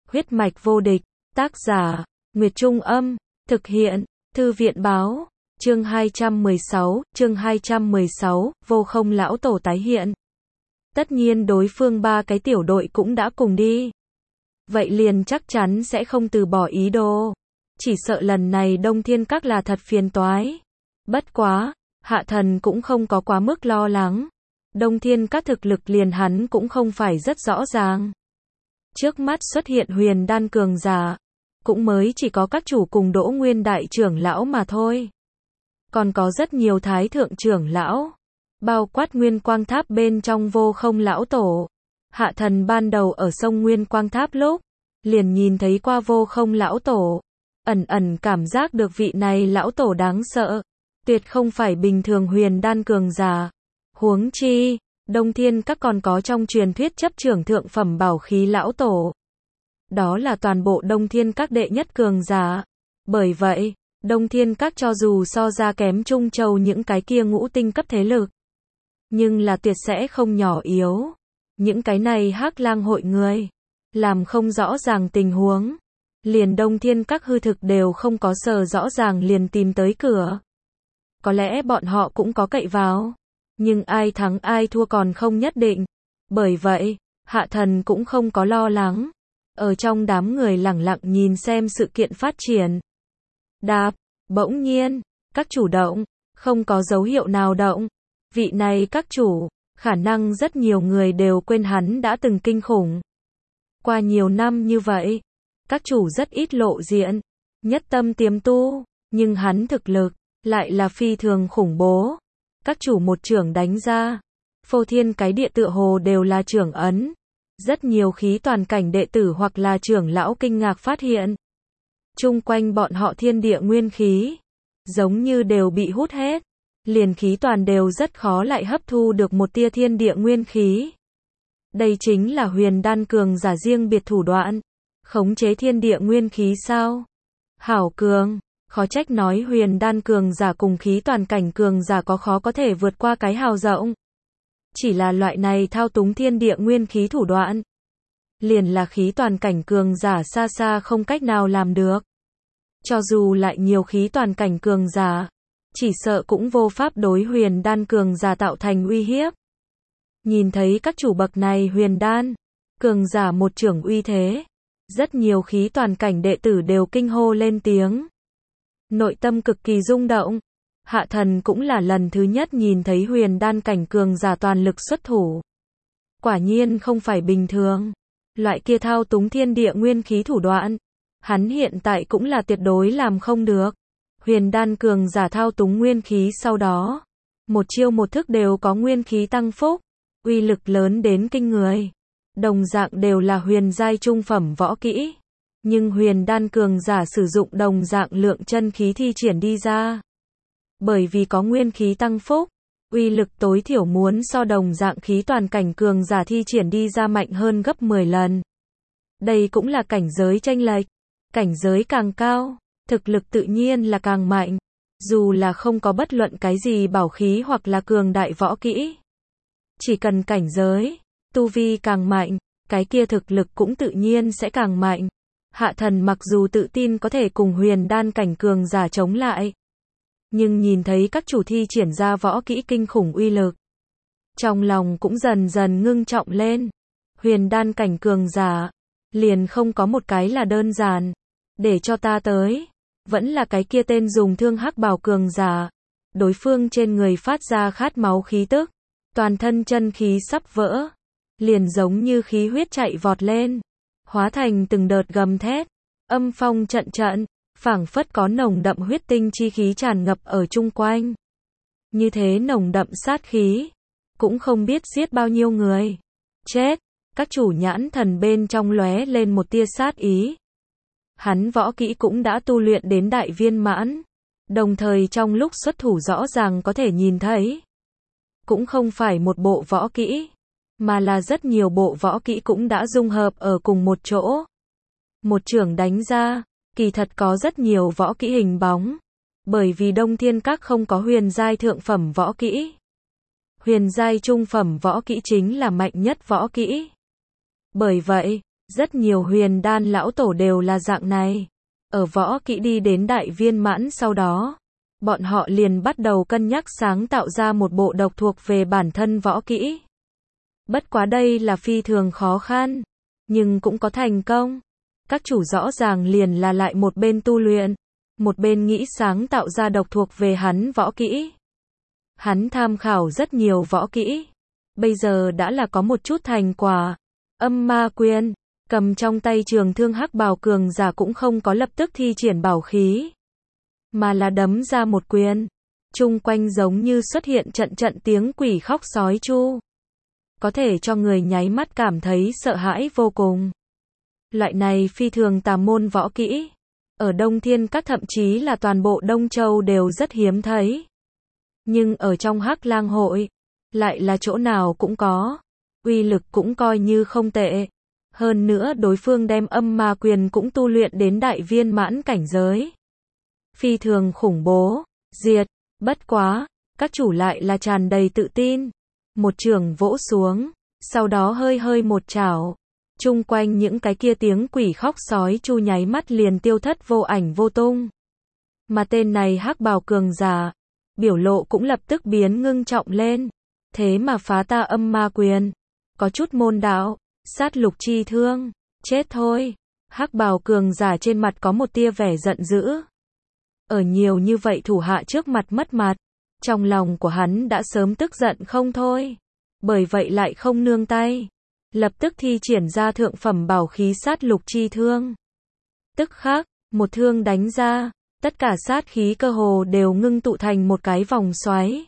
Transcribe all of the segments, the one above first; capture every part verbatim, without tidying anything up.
Huyết mạch vô địch, tác giả, Nguyệt Trung Âm, thực hiện, Thư viện Báo, chương hai trăm mười sáu, chương hai trăm mười sáu, vô không lão tổ tái hiện. Tất nhiên đối phương ba cái tiểu đội cũng đã cùng đi. Vậy liền chắc chắn sẽ không từ bỏ ý đồ. Chỉ sợ lần này Đông Thiên Các là thật phiền toái. Bất quá, Hạ Thần cũng không có quá mức lo lắng. Đông Thiên Các thực lực liền hắn cũng không phải rất rõ ràng. Trước mắt xuất hiện huyền đan cường giả, cũng mới chỉ có các chủ cùng Đỗ Nguyên đại trưởng lão mà thôi. Còn có rất nhiều thái thượng trưởng lão, bao quát Nguyên Quang Tháp bên trong vô không lão tổ. Hạ Thần ban đầu ở sông Nguyên Quang Tháp lúc, liền nhìn thấy qua vô không lão tổ, ẩn ẩn cảm giác được vị này lão tổ đáng sợ, tuyệt không phải bình thường huyền đan cường giả. Huống chi, Đông Thiên Các còn có trong truyền thuyết chấp trưởng thượng phẩm bảo khí lão tổ. Đó là toàn bộ Đông Thiên Các đệ nhất cường giả. Bởi vậy, Đông Thiên Các cho dù so ra kém Trung Châu những cái kia ngũ tinh cấp thế lực, nhưng là tuyệt sẽ không nhỏ yếu. Những cái này Hắc Lang hội người, làm không rõ ràng tình huống, liền Đông Thiên Các hư thực đều không có sờ rõ ràng liền tìm tới cửa. Có lẽ bọn họ cũng có cậy vào, nhưng ai thắng ai thua còn không nhất định. Bởi vậy, Hạ Thần cũng không có lo lắng. Ở trong đám người lẳng lặng nhìn xem sự kiện phát triển. Đạp, bỗng nhiên, các chủ động, không có dấu hiệu nào động. Vị này các chủ, khả năng rất nhiều người đều quên hắn đã từng kinh khủng. Qua nhiều năm như vậy, các chủ rất ít lộ diện, nhất tâm tiềm tu, nhưng hắn thực lực lại là phi thường khủng bố. Các chủ một trưởng đánh ra, phô thiên cái địa tựa hồ đều là trưởng ấn. Rất nhiều khí toàn cảnh đệ tử hoặc là trưởng lão kinh ngạc phát hiện, chung quanh bọn họ thiên địa nguyên khí, giống như đều bị hút hết. Liền khí toàn đều rất khó lại hấp thu được một tia thiên địa nguyên khí. Đây chính là huyền đan cường giả riêng biệt thủ đoạn. Khống chế thiên địa nguyên khí sao? Hảo cường, khó trách nói huyền đan cường giả cùng khí toàn cảnh cường giả có khó có thể vượt qua cái hào rộng. Chỉ là loại này thao túng thiên địa nguyên khí thủ đoạn, liền là khí toàn cảnh cường giả xa xa không cách nào làm được. Cho dù lại nhiều khí toàn cảnh cường giả, chỉ sợ cũng vô pháp đối huyền đan cường giả tạo thành uy hiếp. Nhìn thấy các chủ bậc này huyền đan cường giả một trưởng uy thế, rất nhiều khí toàn cảnh đệ tử đều kinh hô lên tiếng. Nội tâm cực kỳ rung động. Hạ Thần cũng là lần thứ nhất nhìn thấy huyền đan cảnh cường giả toàn lực xuất thủ. Quả nhiên không phải bình thường. Loại kia thao túng thiên địa nguyên khí thủ đoạn, hắn hiện tại cũng là tuyệt đối làm không được. Huyền đan cường giả thao túng nguyên khí sau đó, một chiêu một thức đều có nguyên khí tăng phúc, uy lực lớn đến kinh người. Đồng dạng đều là huyền giai trung phẩm võ kỹ, nhưng huyền đan cường giả sử dụng đồng dạng lượng chân khí thi triển đi ra. Bởi vì có nguyên khí tăng phúc, uy lực tối thiểu muốn so đồng dạng khí toàn cảnh cường giả thi triển đi ra mạnh hơn gấp mười lần. Đây cũng là cảnh giới chênh lệch, cảnh giới càng cao, thực lực tự nhiên là càng mạnh, dù là không có bất luận cái gì bảo khí hoặc là cường đại võ kỹ. Chỉ cần cảnh giới, tu vi càng mạnh, cái kia thực lực cũng tự nhiên sẽ càng mạnh. Hạ Thần mặc dù tự tin có thể cùng huyền đan cảnh cường giả chống lại, nhưng nhìn thấy các chủ thi triển ra võ kỹ kinh khủng uy lực, trong lòng cũng dần dần ngưng trọng lên. Huyền đan cảnh cường giả, liền không có một cái là đơn giản. Để cho ta tới, vẫn là cái kia tên dùng thương hắc bào cường giả. Đối phương trên người phát ra khát máu khí tức, toàn thân chân khí sắp vỡ, liền giống như khí huyết chạy vọt lên, hóa thành từng đợt gầm thét, âm phong trận trận, phảng phất có nồng đậm huyết tinh chi khí tràn ngập ở chung quanh. Như thế nồng đậm sát khí, cũng không biết giết bao nhiêu người. Chết, các chủ nhãn thần bên trong lóe lên một tia sát ý. Hắn võ kỹ cũng đã tu luyện đến đại viên mãn, đồng thời trong lúc xuất thủ rõ ràng có thể nhìn thấy, cũng không phải một bộ võ kỹ, mà là rất nhiều bộ võ kỹ cũng đã dung hợp ở cùng một chỗ. Một trưởng đánh ra, kỳ thật có rất nhiều võ kỹ hình bóng, bởi vì Đông Thiên Các không có huyền giai thượng phẩm võ kỹ. Huyền giai trung phẩm võ kỹ chính là mạnh nhất võ kỹ. Bởi vậy, Rất nhiều huyền đan lão tổ đều là dạng này. Ở võ kỹ đi đến đại viên mãn sau đó, bọn họ liền bắt đầu cân nhắc sáng tạo ra một bộ độc thuộc về bản thân võ kỹ. Bất quá đây là phi thường khó khăn, nhưng cũng có thành công. Các chủ rõ ràng liền là lại một bên tu luyện, một bên nghĩ sáng tạo ra độc thuộc về hắn võ kỹ. Hắn tham khảo rất nhiều võ kỹ, bây giờ đã là có một chút thành quả. Âm ma quyền, cầm trong tay trường thương hắc bào cường giả cũng không có lập tức thi triển bảo khí, mà là đấm ra một quyền. Chung quanh giống như xuất hiện trận trận tiếng quỷ khóc sói chu, có thể cho người nháy mắt cảm thấy sợ hãi vô cùng. Loại này phi thường tà môn võ kỹ, ở Đông Thiên Các thậm chí là toàn bộ Đông Châu đều rất hiếm thấy. Nhưng ở trong Hắc Lang hội, lại là chỗ nào cũng có, uy lực cũng coi như không tệ. Hơn nữa đối phương đem âm ma quyền cũng tu luyện đến đại viên mãn cảnh giới. Phi thường khủng bố, diệt, bất quá, các chủ lại là tràn đầy tự tin. Một chưởng vỗ xuống, sau đó hơi hơi một chảo. Chung quanh những cái kia tiếng quỷ khóc sói chu nháy mắt liền tiêu thất vô ảnh vô tung. Mà tên này hắc bào cường giả, biểu lộ cũng lập tức biến ngưng trọng lên. Thế mà phá ta âm ma quyền, có chút môn đạo, sát lục chi thương, chết thôi. Hắc bào cường giả trên mặt có một tia vẻ giận dữ. Ở nhiều như vậy thủ hạ trước mặt mất mặt, trong lòng của hắn đã sớm tức giận không thôi. Bởi vậy lại không nương tay, lập tức thi triển ra thượng phẩm bảo khí sát lục chi thương. Tức khắc, một thương đánh ra, tất cả sát khí cơ hồ đều ngưng tụ thành một cái vòng xoáy,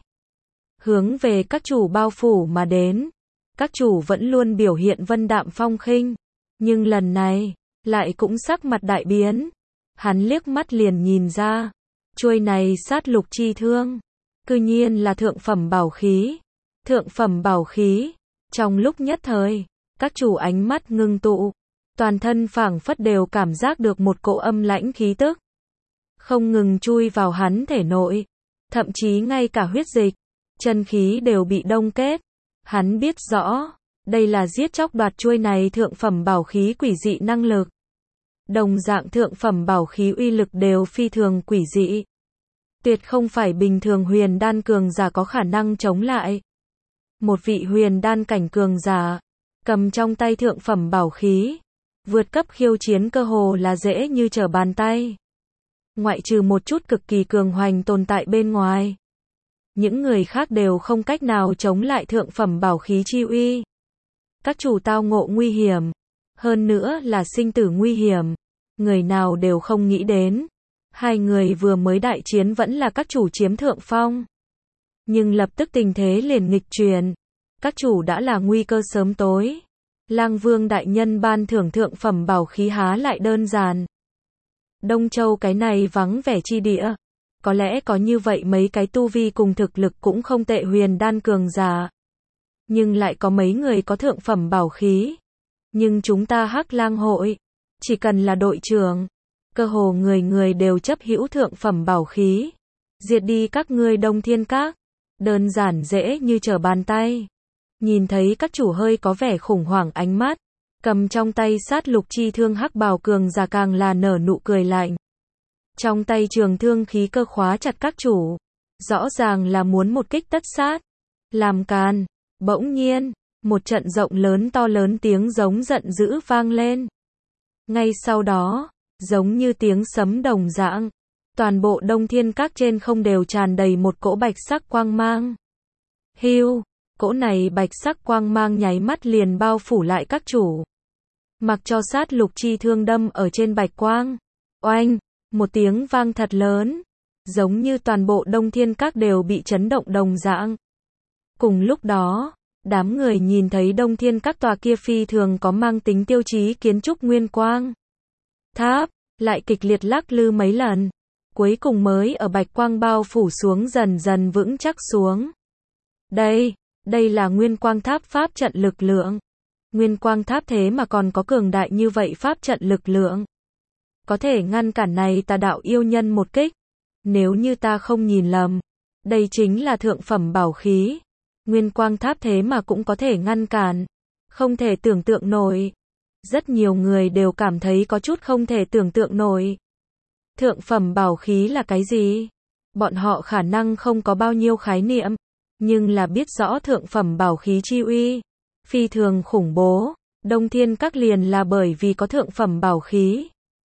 hướng về các chủ bao phủ mà đến. Các chủ vẫn luôn biểu hiện vân đạm phong khinh, nhưng lần này, lại cũng sắc mặt đại biến. Hắn liếc mắt liền nhìn ra, chuôi này sát lục chi thương, cư nhiên là thượng phẩm bảo khí. Thượng phẩm bảo khí, trong lúc nhất thời, các chủ ánh mắt ngưng tụ, toàn thân phảng phất đều cảm giác được một cỗ âm lãnh khí tức, không ngừng chui vào hắn thể nội, thậm chí ngay cả huyết dịch, chân khí đều bị đông kết. Hắn biết rõ, đây là giết chóc đoạt chuôi này thượng phẩm bảo khí quỷ dị năng lực. Đồng dạng thượng phẩm bảo khí uy lực đều phi thường quỷ dị, tuyệt không phải bình thường huyền đan cường giả có khả năng chống lại. Một vị huyền đan cảnh cường giả, cầm trong tay thượng phẩm bảo khí, vượt cấp khiêu chiến cơ hồ là dễ như trở bàn tay. Ngoại trừ một chút cực kỳ cường hoành tồn tại bên ngoài, những người khác đều không cách nào chống lại thượng phẩm bảo khí chi uy. Các chủ tao ngộ nguy hiểm, hơn nữa là sinh tử nguy hiểm, người nào đều không nghĩ đến. Hai người vừa mới đại chiến vẫn là các chủ chiếm thượng phong, nhưng lập tức tình thế liền nghịch chuyển. Các chủ đã là nguy cơ sớm tối. Lang Vương đại nhân ban thưởng thượng phẩm bảo khí há lại đơn giản. Đông Châu cái này vắng vẻ chi địa, có lẽ có như vậy mấy cái tu vi cùng thực lực cũng không tệ huyền đan cường giả, nhưng lại có mấy người có thượng phẩm bảo khí. Nhưng chúng ta Hắc Lang hội, chỉ cần là đội trưởng, cơ hồ người người đều chấp hữu thượng phẩm bảo khí. Diệt đi các ngươi Đông Thiên Các, đơn giản dễ như trở bàn tay. Nhìn thấy các chủ hơi có vẻ khủng hoảng ánh mắt, cầm trong tay sát lục chi thương hắc bào cường giả càng là nở nụ cười lạnh. Trong tay trường thương khí cơ khóa chặt các chủ, rõ ràng là muốn một kích tất sát. Làm càn, bỗng nhiên, một trận rộng lớn to lớn tiếng giống giận dữ vang lên. Ngay sau đó, giống như tiếng sấm đồng dạng, toàn bộ Đông Thiên Các trên không đều tràn đầy một cỗ bạch sắc quang mang. Hưu, cỗ này bạch sắc quang mang nháy mắt liền bao phủ lại các chủ. Mặc cho sát lục chi thương đâm ở trên bạch quang. Oanh, một tiếng vang thật lớn, giống như toàn bộ Đông Thiên Các đều bị chấn động đồng dạng. Cùng lúc đó, đám người nhìn thấy Đông Thiên Các tòa kia phi thường có mang tính tiêu chí kiến trúc nguyên quang tháp, lại kịch liệt lắc lư mấy lần, cuối cùng mới ở bạch quang bao phủ xuống dần dần vững chắc xuống. Đây, đây là nguyên quang tháp pháp trận lực lượng. Nguyên quang tháp thế mà còn có cường đại như vậy pháp trận lực lượng, có thể ngăn cản này tà đạo yêu nhân một kích. Nếu như ta không nhìn lầm, đây chính là thượng phẩm bảo khí. Nguyên quang tháp thế mà cũng có thể ngăn cản, không thể tưởng tượng nổi. Rất nhiều người đều cảm thấy có chút không thể tưởng tượng nổi. Thượng phẩm bảo khí là cái gì? Bọn họ khả năng không có bao nhiêu khái niệm, nhưng là biết rõ thượng phẩm bảo khí chi uy, phi thường khủng bố. Đông Thiên Các liền là bởi vì có thượng phẩm bảo khí.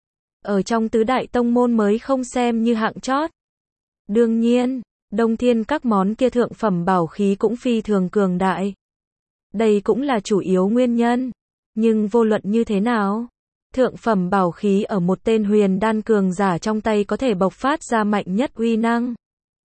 Ở trong tứ đại tông môn mới không xem như hạng chót. Đương nhiên, Đông Thiên Các món kia thượng phẩm bảo khí cũng phi thường cường đại. Đây cũng là chủ yếu nguyên nhân. Nhưng vô luận như thế nào, thượng phẩm bảo khí ở một tên huyền đan cường giả trong tay có thể bộc phát ra mạnh nhất uy năng.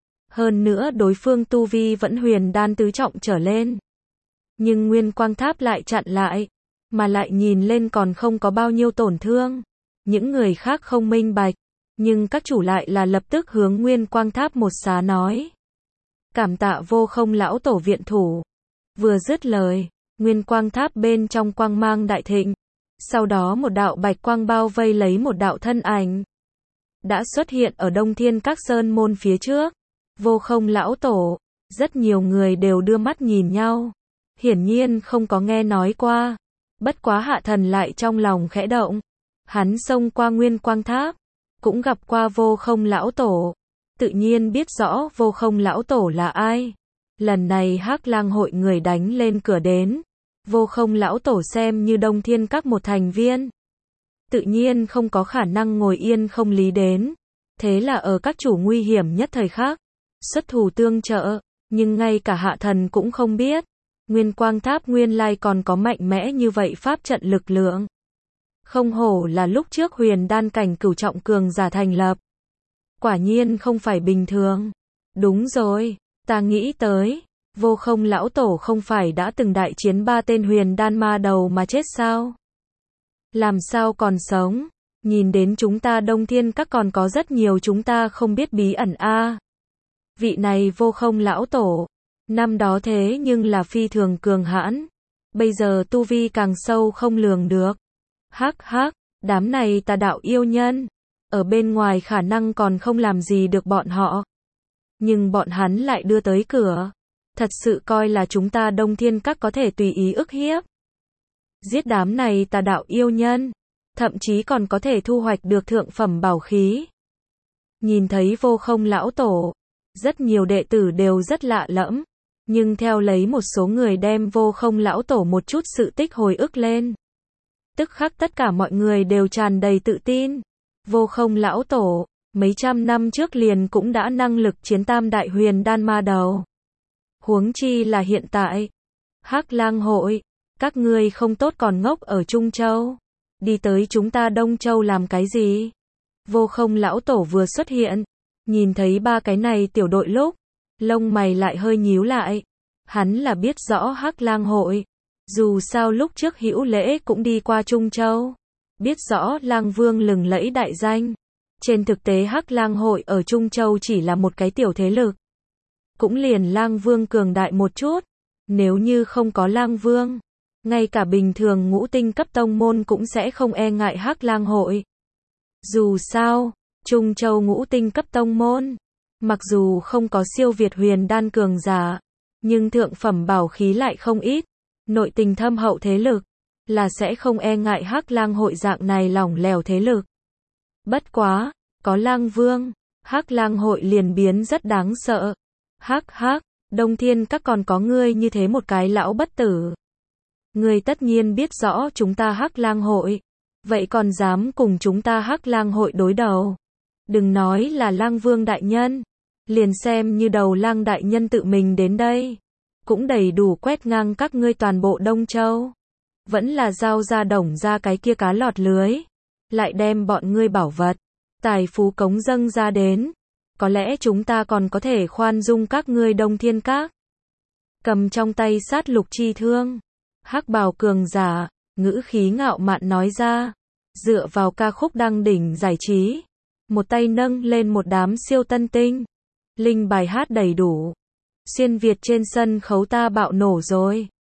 Hơn nữa đối phương tu vi vẫn huyền đan tứ trọng trở lên. Nhưng Nguyên Quang Tháp lại chặn lại, mà lại nhìn lên còn không có bao nhiêu tổn thương. Những người khác không minh bạch, nhưng các chủ lại là lập tức hướng Nguyên Quang Tháp một xá nói. Cảm tạ Vô Không lão tổ viện thủ. Vừa dứt lời, Nguyên Quang Tháp bên trong quang mang đại thịnh. Sau đó một đạo bạch quang bao vây lấy một đạo thân ảnh. Đã xuất hiện ở Đông Thiên Các sơn môn phía trước. Vô Không lão tổ. Rất nhiều người đều đưa mắt nhìn nhau. Hiển nhiên không có nghe nói qua. Bất quá Hạ Thần lại trong lòng khẽ động. Hắn xông qua Nguyên Quang Tháp. Cũng gặp qua Vô Không lão tổ. Tự nhiên biết rõ Vô Không lão tổ là ai. Lần này Hắc Lang hội người đánh lên cửa đến. Vô Không lão tổ xem như Đông Thiên Các một thành viên. Tự nhiên không có khả năng ngồi yên không lý đến. Thế là ở các chủ nguy hiểm nhất thời khắc, xuất thủ tương trợ, nhưng ngay cả Hạ Thần cũng không biết. Nguyên Quang Tháp nguyên lai còn có mạnh mẽ như vậy pháp trận lực lượng. Không hổ là lúc trước huyền đan cảnh cửu trọng cường giả thành lập. Quả nhiên không phải bình thường. Đúng rồi, ta nghĩ tới. Vô Không lão tổ không phải đã từng đại chiến ba tên huyền đan ma đầu mà chết sao? Làm sao còn sống? Nhìn đến chúng ta Đông Thiên Các còn có rất nhiều chúng ta không biết bí ẩn a. À. Vị này Vô Không lão tổ, năm đó thế nhưng là phi thường cường hãn, bây giờ tu vi càng sâu không lường được. Hắc hắc, đám này tà đạo yêu nhân, ở bên ngoài khả năng còn không làm gì được bọn họ, nhưng bọn hắn lại đưa tới cửa. Thật sự coi là chúng ta Đông Thiên Các có thể tùy ý ức hiếp. Giết đám này tà đạo yêu nhân, thậm chí còn có thể thu hoạch được thượng phẩm bảo khí. Nhìn thấy Vô Không lão tổ, rất nhiều đệ tử đều rất lạ lẫm, nhưng theo lấy một số người đem Vô Không lão tổ một chút sự tích hồi ức lên. Tức khắc tất cả mọi người đều tràn đầy tự tin. Vô Không lão tổ, mấy trăm năm trước liền cũng đã năng lực chiến tam đại huyền đan ma đầu. Huống chi là hiện tại. Hắc Lang hội, các ngươi không tốt còn ngốc ở Trung Châu. Đi tới chúng ta Đông Châu làm cái gì? Vô Không lão tổ vừa xuất hiện, nhìn thấy ba cái này tiểu đội lúc, lông mày lại hơi nhíu lại. Hắn là biết rõ Hắc Lang hội. Dù sao lúc trước Hữu Lễ cũng đi qua Trung Châu. Biết rõ Lang Vương lừng lẫy đại danh. Trên thực tế Hắc Lang hội ở Trung Châu chỉ là một cái tiểu thế lực. Cũng liền Lang Vương cường đại một chút. Nếu như không có Lang Vương, ngay cả bình thường ngũ tinh cấp tông môn cũng sẽ không e ngại Hắc Lang hội. Dù sao, Trung Châu ngũ tinh cấp tông môn, mặc dù không có siêu việt huyền đan cường giả, nhưng thượng phẩm bảo khí lại không ít. Nội tình thâm hậu thế lực, là sẽ không e ngại Hắc Lang hội dạng này lỏng lẻo thế lực. Bất quá, có Lang Vương, Hắc Lang hội liền biến rất đáng sợ. Hắc hắc, Đông Thiên Các còn có ngươi như thế một cái lão bất tử. Ngươi tất nhiên biết rõ chúng ta Hắc Lang hội, vậy còn dám cùng chúng ta Hắc Lang hội đối đầu. Đừng nói là Lang Vương đại nhân, liền xem như đầu Lang đại nhân tự mình đến đây, cũng đầy đủ quét ngang các ngươi toàn bộ Đông Châu. Vẫn là giao ra đồng ra cái kia cá lọt lưới, lại đem bọn ngươi bảo vật, tài phú cống dâng ra đến. Có lẽ chúng ta còn có thể khoan dung các ngươi Đông Thiên Các. Cầm trong tay sát lục chi thương, Hắc bào cường giả, ngữ khí ngạo mạn nói ra, dựa vào ca khúc đăng đỉnh giải trí, một tay nâng lên một đám siêu tân tinh, linh bài hát đầy đủ. Xuyên Việt trên sân khấu ta bạo nổ rồi.